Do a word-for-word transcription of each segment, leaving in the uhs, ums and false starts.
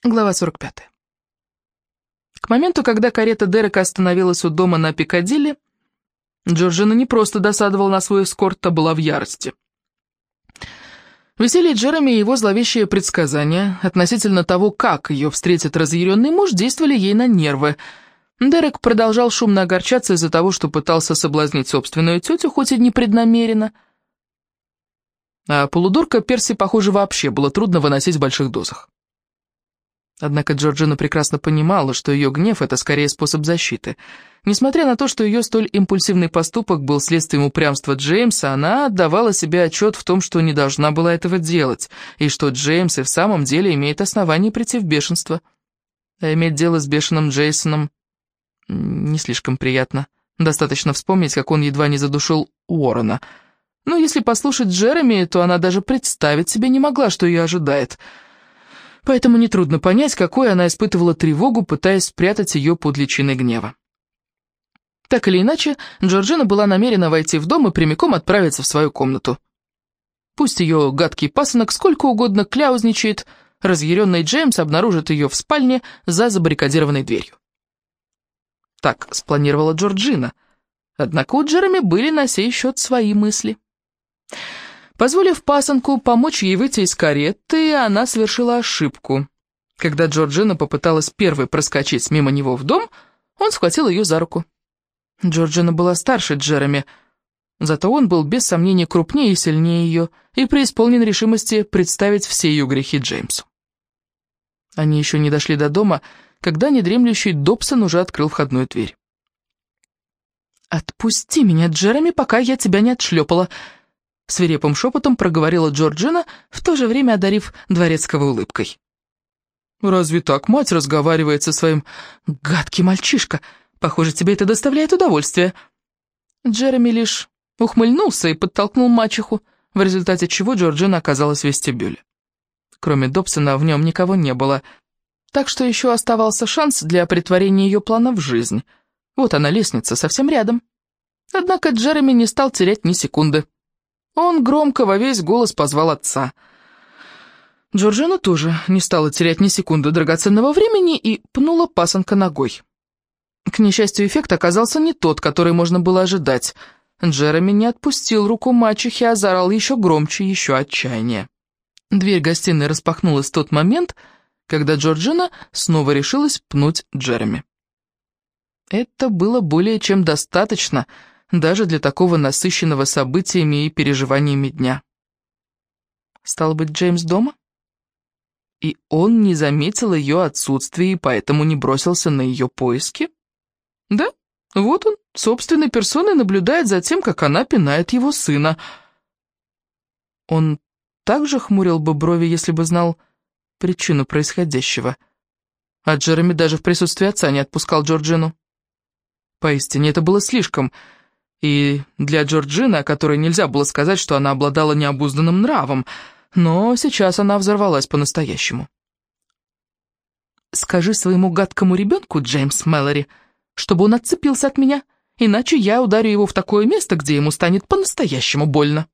Глава сорок пятая. К моменту, когда карета Дерека остановилась у дома на Пикадилли, Джорджина не просто досадовала на свой эскорт, а была в ярости. Веселье Джереми и его зловещие предсказания относительно того, как ее встретит разъяренный муж, действовали ей на нервы. Дерек продолжал шумно огорчаться из-за того, что пытался соблазнить собственную тетю, хоть и непреднамеренно. А полудурка Перси, похоже, вообще было трудно выносить в больших дозах. Однако Джорджина прекрасно понимала, что ее гнев — это скорее способ защиты. Несмотря на то, что ее столь импульсивный поступок был следствием упрямства Джеймса, она отдавала себе отчет в том, что не должна была этого делать, и что Джеймс и в самом деле имеет основание прийти в бешенство. А иметь дело с бешеным Джейсоном не слишком приятно. Достаточно вспомнить, как он едва не задушил Уоррена. Но если послушать Джереми, то она даже представить себе не могла, что ее ожидает. Поэтому нетрудно понять, какой она испытывала тревогу, пытаясь спрятать ее под личиной гнева. Так или иначе, Джорджина была намерена войти в дом и прямиком отправиться в свою комнату. Пусть ее гадкий пасынок сколько угодно кляузничает, разъяренный Джеймс обнаружит ее в спальне за забаррикадированной дверью. Так спланировала Джорджина, однако у Джереми были на сей счет свои мысли. Позволив пасынку помочь ей выйти из кареты, она совершила ошибку. Когда Джорджина попыталась первой проскочить мимо него в дом, он схватил ее за руку. Джорджина была старше Джереми, зато он был без сомнения крупнее и сильнее ее, и преисполнен решимости представить все ее грехи Джеймсу. Они еще не дошли до дома, когда недремлющий Добсон уже открыл входную дверь. «Отпусти меня, Джереми, пока я тебя не отшлепала», — свирепым шепотом проговорила Джорджина, в то же время одарив дворецкого улыбкой. «Разве так мать разговаривает со своим гадкий мальчишка? Похоже, тебе это доставляет удовольствие». Джереми лишь ухмыльнулся и подтолкнул мачеху, в результате чего Джорджина оказалась в вестибюле. Кроме Добсона в нем никого не было, так что еще оставался шанс для претворения ее плана в жизнь. Вот она, лестница, совсем рядом. Однако Джереми не стал терять ни секунды. Он громко во весь голос позвал отца. Джорджина тоже не стала терять ни секунды драгоценного времени и пнула пасынка ногой. К несчастью, эффект оказался не тот, который можно было ожидать. Джереми не отпустил руку мачехи, а заорал еще громче, еще отчаяннее. Дверь гостиной распахнулась в тот момент, когда Джорджина снова решилась пнуть Джереми. Это было более чем достаточно, даже для такого насыщенного событиями и переживаниями дня. Стало быть, Джеймс дома? И он не заметил ее отсутствия и поэтому не бросился на ее поиски? Да, вот он, собственной персоной наблюдает за тем, как она пинает его сына. Он также хмурил бы брови, если бы знал причину происходящего. А Джереми даже в присутствии отца не отпускал Джорджину. Поистине, это было слишком. И для Джорджины, о которой нельзя было сказать, что она обладала необузданным нравом, но сейчас она взорвалась по-настоящему. «Скажи своему гадкому ребенку, Джеймс Мэлори, чтобы он отцепился от меня, иначе я ударю его в такое место, где ему станет по-настоящему больно».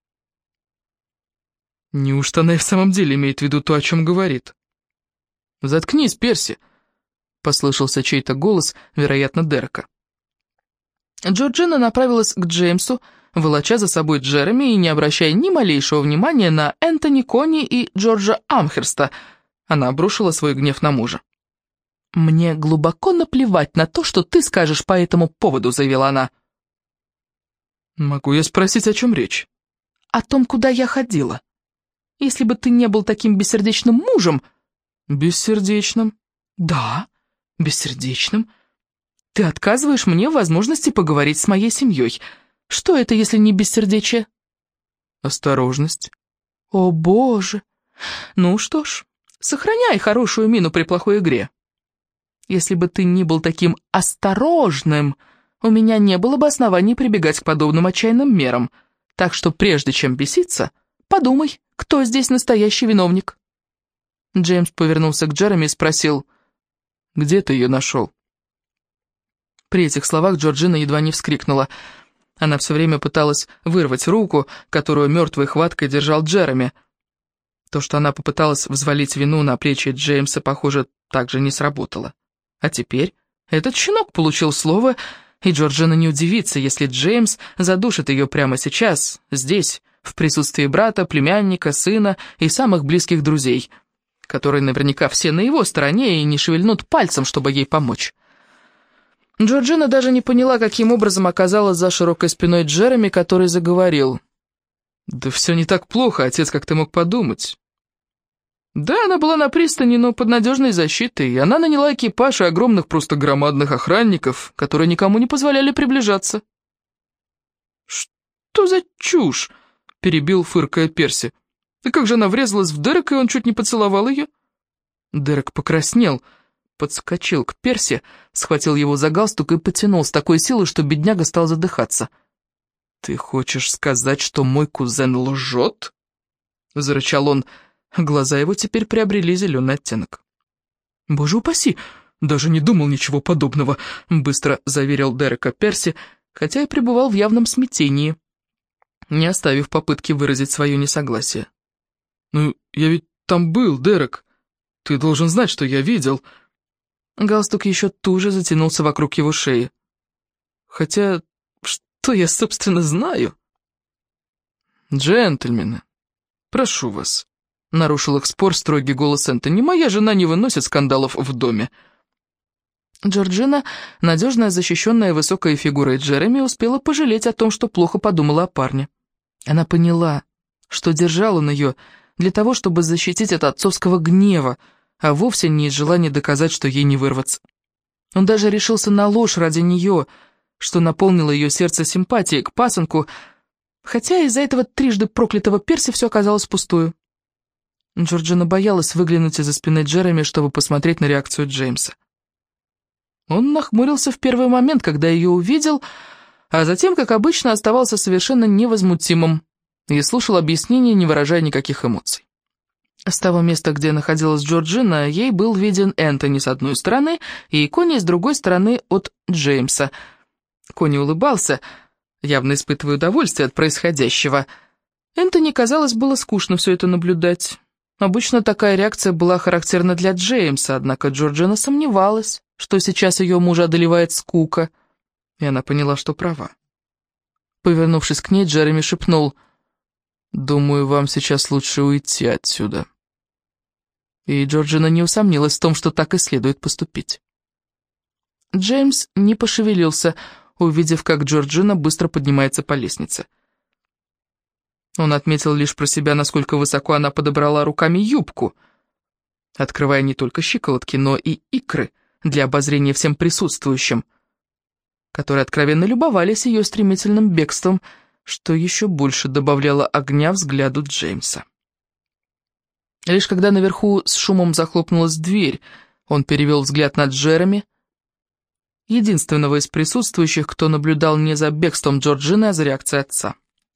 Неужто она и в самом деле имеет в виду то, о чем говорит? «Заткнись, Перси!» — послышался чей-то голос, вероятно, Дерека. Джорджина направилась к Джеймсу, волоча за собой Джереми и не обращая ни малейшего внимания на Энтони, Конни и Джорджа Амхерста. Она обрушила свой гнев на мужа. «Мне глубоко наплевать на то, что ты скажешь по этому поводу», — заявила она. «Могу я спросить, о чем речь?» «О том, куда я ходила. Если бы ты не был таким бессердечным мужем...» «Бессердечным?» «Да, бессердечным. Ты отказываешь мне в возможности поговорить с моей семьей. Что это, если не бессердечие?» «Осторожность». «О, Боже! Ну что ж, сохраняй хорошую мину при плохой игре. Если бы ты не был таким осторожным, у меня не было бы оснований прибегать к подобным отчаянным мерам. Так что прежде чем беситься, подумай, кто здесь настоящий виновник». Джеймс повернулся к Джереми и спросил: «Где ты ее нашел?» При этих словах Джорджина едва не вскрикнула. Она все время пыталась вырвать руку, которую мертвой хваткой держал Джереми. То, что она попыталась взвалить вину на плечи Джеймса, похоже, также не сработало. А теперь этот щенок получил слово, и Джорджина не удивится, если Джеймс задушит ее прямо сейчас, здесь, в присутствии брата, племянника, сына и самых близких друзей, которые наверняка все на его стороне и не шевельнут пальцем, чтобы ей помочь. Джорджина даже не поняла, каким образом оказалась за широкой спиной Джереми, который заговорил. «Да все не так плохо, отец, как ты мог подумать». Да, она была на пристани, но под надежной защитой, и она наняла экипаж и огромных, просто громадных охранников, которые никому не позволяли приближаться. «Что за чушь?» — перебил, фыркая Перси. «И как же она врезалась в Дерека, и он чуть не поцеловал ее?» Дерек покраснел, подскочил к Перси, схватил его за галстук и потянул с такой силой, что бедняга стал задыхаться. «Ты хочешь сказать, что мой кузен лжет?» — зарычал он. Глаза его теперь приобрели зеленый оттенок. «Боже упаси, даже не думал ничего подобного», — быстро заверил Дерека Перси, хотя и пребывал в явном смятении, не оставив попытки выразить свое несогласие. «Ну, я ведь там был, Дерек. Ты должен знать, что я видел». Галстук еще туже затянулся вокруг его шеи. «Хотя, что я, собственно, знаю?» «Джентльмены, прошу вас», — нарушил их спор строгий голос Энтони. «Моя жена не выносит скандалов в доме». Джорджина, надежная, защищенная высокой фигурой Джереми, успела пожалеть о том, что плохо подумала о парне. Она поняла, что держал он ее для того, чтобы защитить от отцовского гнева, а вовсе не из желания доказать, что ей не вырваться. Он даже решился на ложь ради нее, что наполнило ее сердце симпатией к пасынку, хотя из-за этого трижды проклятого Перси все оказалось впустую. Джорджина боялась выглянуть из-за спины Джереми, чтобы посмотреть на реакцию Джеймса. Он нахмурился в первый момент, когда ее увидел, а затем, как обычно, оставался совершенно невозмутимым и слушал объяснения, не выражая никаких эмоций. С того места, где находилась Джорджина, ей был виден Энтони с одной стороны и Кони с другой стороны от Джеймса. Кони улыбался, явно испытывая удовольствие от происходящего. Энтони, казалось, было скучно все это наблюдать. Обычно такая реакция была характерна для Джеймса, однако Джорджина сомневалась, что сейчас ее мужа одолевает скука, и она поняла, что права. Повернувшись к ней, Джереми шепнул: «Думаю, вам сейчас лучше уйти отсюда». И Джорджина не усомнилась в том, что так и следует поступить. Джеймс не пошевелился, увидев, как Джорджина быстро поднимается по лестнице. Он отметил лишь про себя, насколько высоко она подобрала руками юбку, открывая не только щиколотки, но и икры для обозрения всем присутствующим, которые откровенно любовались ее стремительным бегством, что еще больше добавляло огня взгляду Джеймса. Лишь когда наверху с шумом захлопнулась дверь, он перевел взгляд на Джереми, единственного из присутствующих, кто наблюдал не за бегством Джорджины, а за реакцией отца.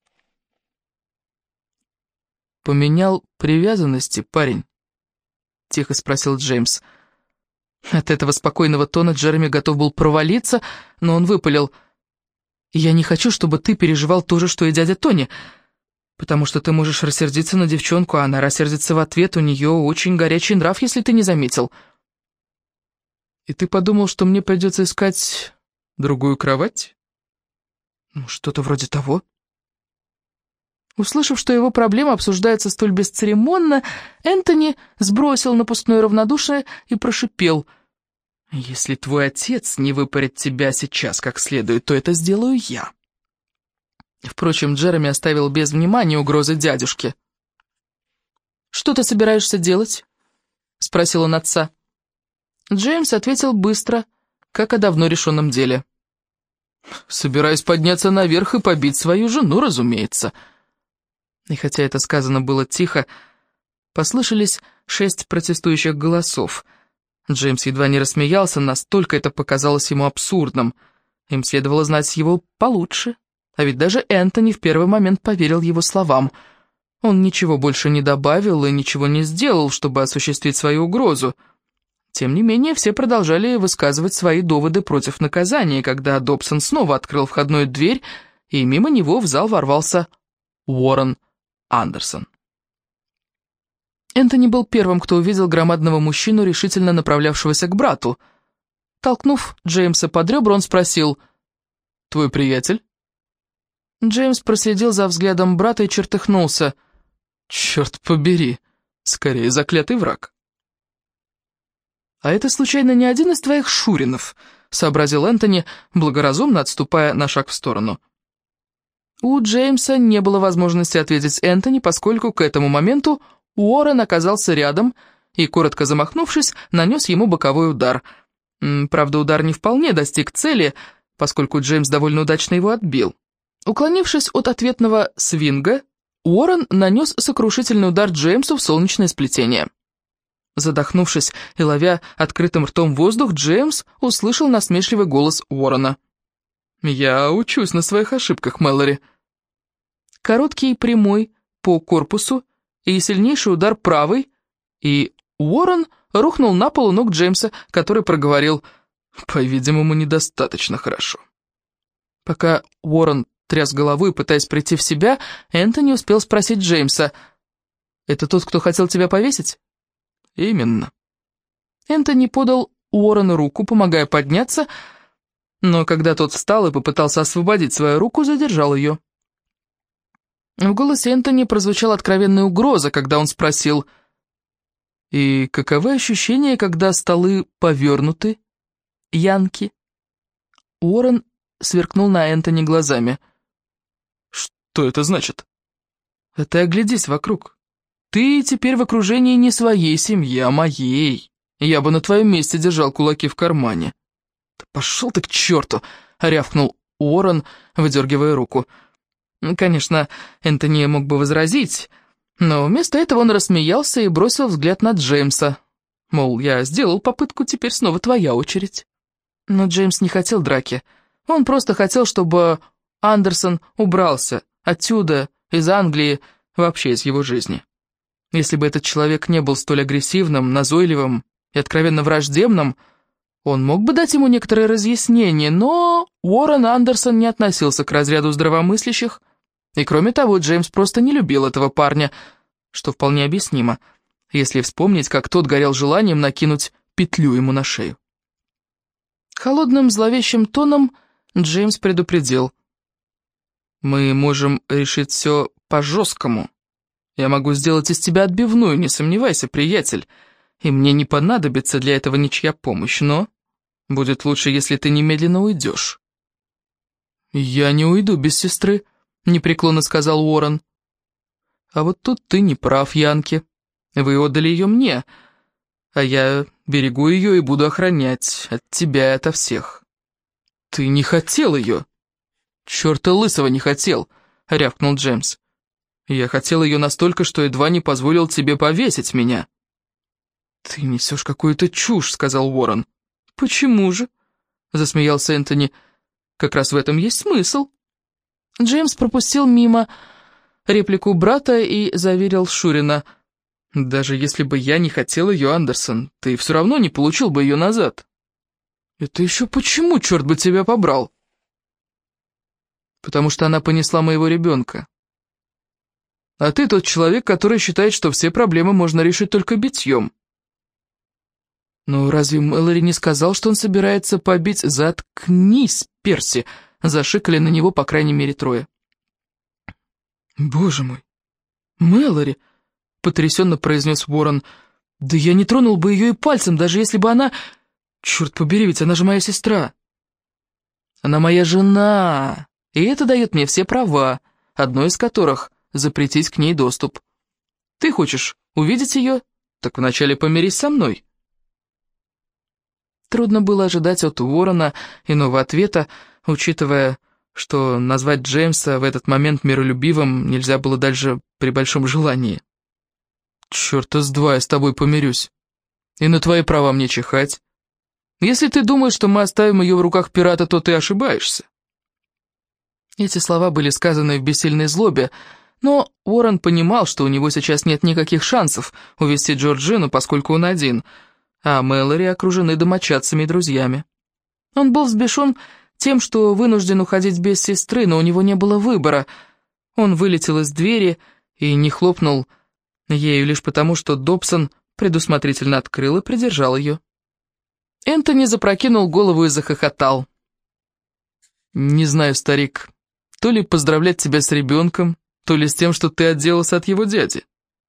«Поменял привязанности, парень?» — тихо спросил Джеймс. От этого спокойного тона Джереми готов был провалиться, но он выпалил: «Я не хочу, чтобы ты переживал то же, что и дядя Тони, потому что ты можешь рассердиться на девчонку, а она рассердится в ответ, у нее очень горячий нрав, если ты не заметил». «И ты подумал, что мне придется искать другую кровать?» «Ну, что-то вроде того». Услышав, что его проблема обсуждается столь бесцеремонно, Энтони сбросил напускное равнодушие и прошипел: «Если твой отец не выпарит тебя сейчас как следует, то это сделаю я». Впрочем, Джереми оставил без внимания угрозы дядюшки. «Что ты собираешься делать?» — спросил он отца. Джеймс ответил быстро, как о давно решенном деле. «Собираюсь подняться наверх и побить свою жену, разумеется». И хотя это сказано было тихо, послышались шесть протестующих голосов. Джеймс едва не рассмеялся, настолько это показалось ему абсурдным. Им следовало знать его получше, а ведь даже Энтони в первый момент поверил его словам. Он ничего больше не добавил и ничего не сделал, чтобы осуществить свою угрозу. Тем не менее, все продолжали высказывать свои доводы против наказания, когда Добсон снова открыл входную дверь, и мимо него в зал ворвался Уоррен Андерсон. Энтони был первым, кто увидел громадного мужчину, решительно направлявшегося к брату. Толкнув Джеймса под ребра, он спросил: «Твой приятель?» Джеймс проследил за взглядом брата и чертыхнулся. «Черт побери, скорее заклятый враг». «А это, случайно, не один из твоих шуринов?» — сообразил Энтони, благоразумно отступая на шаг в сторону. У Джеймса не было возможности ответить Энтони, поскольку к этому моменту Уоррен оказался рядом и, коротко замахнувшись, нанес ему боковой удар. Правда, удар не вполне достиг цели, поскольку Джеймс довольно удачно его отбил. Уклонившись от ответного свинга, Уоррен нанес сокрушительный удар Джеймсу в солнечное сплетение. Задохнувшись и ловя открытым ртом воздух, Джеймс услышал насмешливый голос Уоррена. «Я учусь на своих ошибках, Мэлори». Короткий прямой по корпусу и сильнейший удар правой, и Уоррен рухнул на пол у ног Джеймса, который проговорил: «По-видимому, недостаточно хорошо». Пока Уоррен тряс головой, пытаясь прийти в себя, Энтони успел спросить Джеймса: «Это тот, кто хотел тебя повесить?» «Именно». Энтони подал Уоррену руку, помогая подняться, но когда тот встал и попытался освободить свою руку, задержал ее. В голосе Энтони прозвучала откровенная угроза, когда он спросил: «И каковы ощущения, когда столы повернуты, Янки?» Уоррен сверкнул на Энтони глазами. «Что это значит?» «А ты оглядись вокруг. Ты теперь в окружении не своей семьи, а моей. Я бы на твоем месте держал кулаки в кармане». «Да пошел ты к черту!» — рявкнул Уоррен, выдергивая руку. Конечно, Энтони мог бы возразить, но вместо этого он рассмеялся и бросил взгляд на Джеймса. Мол, я сделал попытку, теперь снова твоя очередь. Но Джеймс не хотел драки. Он просто хотел, чтобы Андерсон убрался отсюда, из Англии, вообще из его жизни. Если бы этот человек не был столь агрессивным, назойливым и откровенно враждебным, он мог бы дать ему некоторые разъяснения, но Уоррен Андерсон не относился к разряду здравомыслящих, и кроме того, Джеймс просто не любил этого парня, что вполне объяснимо, если вспомнить, как тот горел желанием накинуть петлю ему на шею. Холодным зловещим тоном Джеймс предупредил: «Мы можем решить все по-жесткому. Я могу сделать из тебя отбивную, не сомневайся, приятель, и мне не понадобится для этого ничья помощь, но будет лучше, если ты немедленно уйдешь». «Я не уйду без сестры», — непреклонно сказал Уоррен. «А вот тут ты не прав, Янки. Вы отдали ее мне, а я берегу ее и буду охранять от тебя и ото всех». «Ты не хотел ее!» «Черта лысого не хотел!» — рявкнул Джеймс. «Я хотел ее настолько, что едва не позволил тебе повесить меня». «Ты несешь какую-то чушь», — сказал Уоррен. «Почему же?» — засмеялся Энтони. «Как раз в этом есть смысл». Джеймс пропустил мимо реплику брата и заверил Шурина: «Даже если бы я не хотел ее, Андерсон, ты все равно не получил бы ее назад». «Это еще почему, черт бы тебя побрал?» «Потому что она понесла моего ребенка. А ты тот человек, который считает, что все проблемы можно решить только битьем». «Ну, разве Мэлори не сказал, что он собирается побить? Заткнись, Перси!» — зашикали на него, по крайней мере, трое. «Боже мой! Мэлори!» — потрясенно произнес Уоррен. «Да я не тронул бы ее и пальцем, даже если бы она... Черт побери, ведь она же моя сестра!» «Она моя жена, и это дает мне все права, одно из которых — запретить к ней доступ. Ты хочешь увидеть ее? Так вначале помирись со мной». Трудно было ожидать от Уоррена иного ответа, учитывая, что назвать Джеймса в этот момент миролюбивым нельзя было даже при большом желании. «Чёрта с два я с тобой помирюсь. И на твои права мне чихать. Если ты думаешь, что мы оставим ее в руках пирата, то ты ошибаешься». Эти слова были сказаны в бессильной злобе, но Уоррен понимал, что у него сейчас нет никаких шансов увести Джорджину, поскольку он один, а Мэлори окружены домочадцами и друзьями. Он был взбешен тем, что вынужден уходить без сестры, но у него не было выбора. Он вылетел из двери и не хлопнул Ею лишь потому, что Добсон предусмотрительно открыл и придержал ее. Энтони запрокинул голову и захохотал. «Не знаю, старик, то ли поздравлять тебя с ребенком, то ли с тем, что ты отделался от его дяди».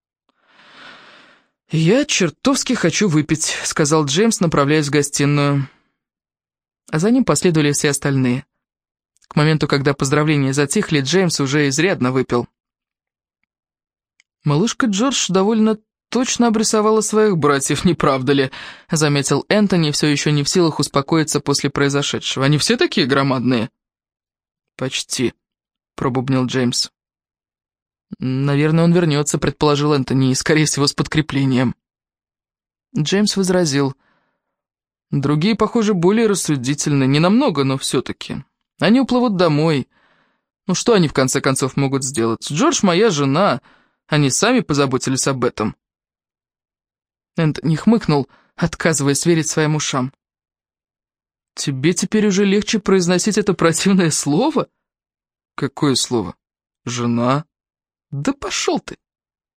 «Я чертовски хочу выпить», — сказал Джеймс, направляясь в гостиную. А за ним последовали все остальные. К моменту, когда поздравления затихли, Джеймс уже изрядно выпил. «Малышка Джордж довольно точно обрисовала своих братьев, не правда ли?» — заметил Энтони, все еще не в силах успокоиться после произошедшего. «Они все такие громадные?» «Почти», — пробубнил Джеймс. «Наверное, он вернется», — предположил Энтони, — «и, скорее всего, с подкреплением». Джеймс возразил. «Другие, похоже, более рассудительны, не намного, но все-таки. Они уплывут домой. Ну что они, в конце концов, могут сделать? Джордж моя жена, они сами позаботились об этом». Энтони хмыкнул, отказываясь верить своим ушам. «Тебе теперь уже легче произносить это противное слово?» «Какое слово? Жена?» «Да пошел ты!»